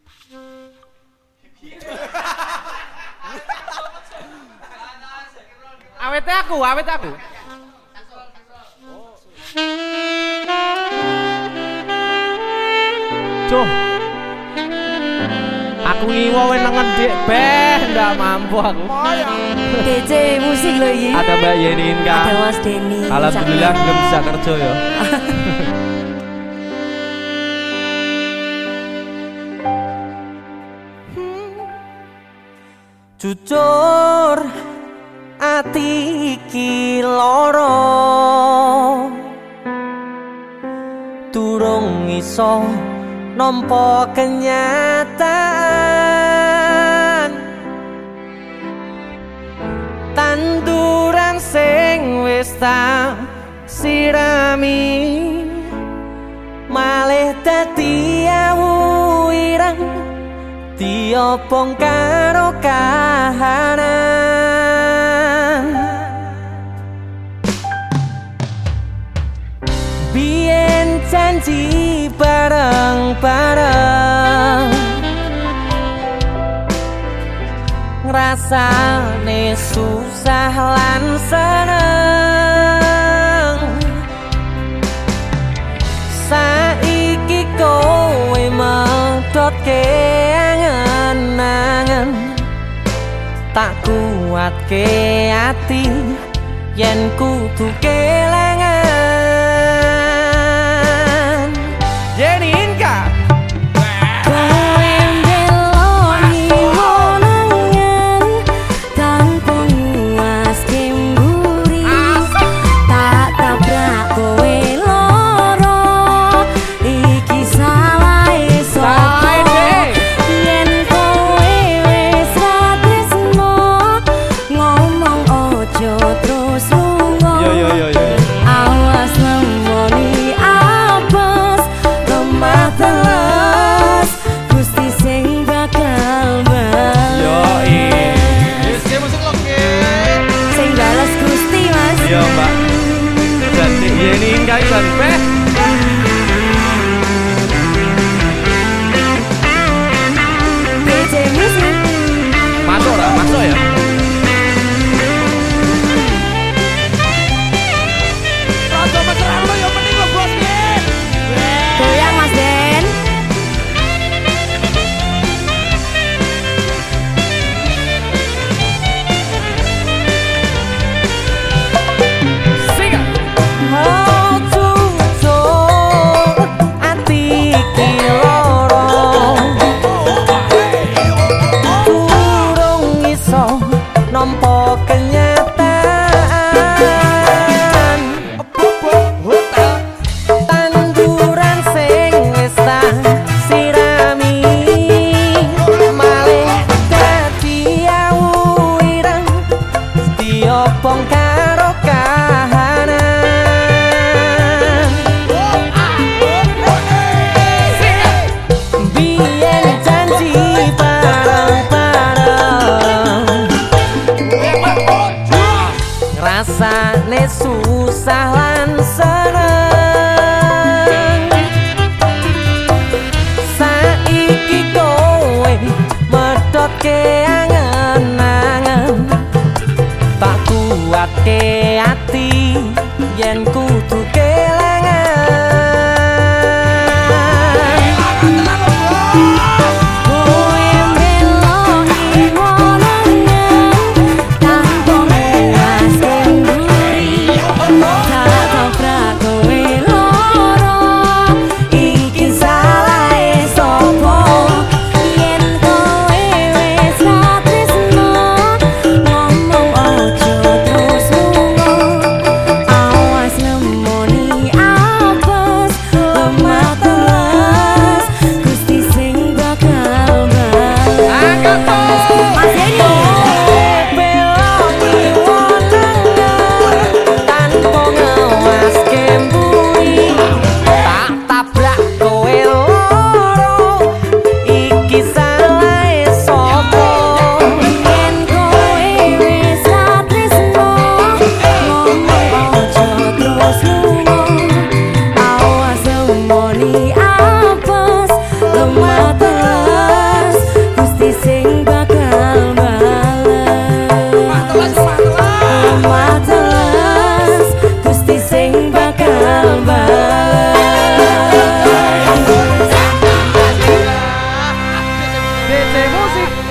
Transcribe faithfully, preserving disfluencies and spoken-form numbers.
Awet aku, awet aku. Cuh. Aku ngiwo nang ngendek beh ndak mampu aku. D J musik lho iki. Ada Mbak Yeni Inka. Ada Mas Denny. Alhamdulillah belum bisa kerja ya. Jujur ati iki lara durung iso nampa kenyataan tanduran sing wis tak sirami malih dadi awu ireng diopong karo kahanan biyen janji bareng-bareng ngrasane susah lan seneng saiki kowe medhotke angen-angen tak kuatke ati yen kudu kelangan Yeni Inka rasane susah lan seneng saiki kowe medhotke angen-angen tak kuatke ati yen kudu kelangan Oh D J Musik.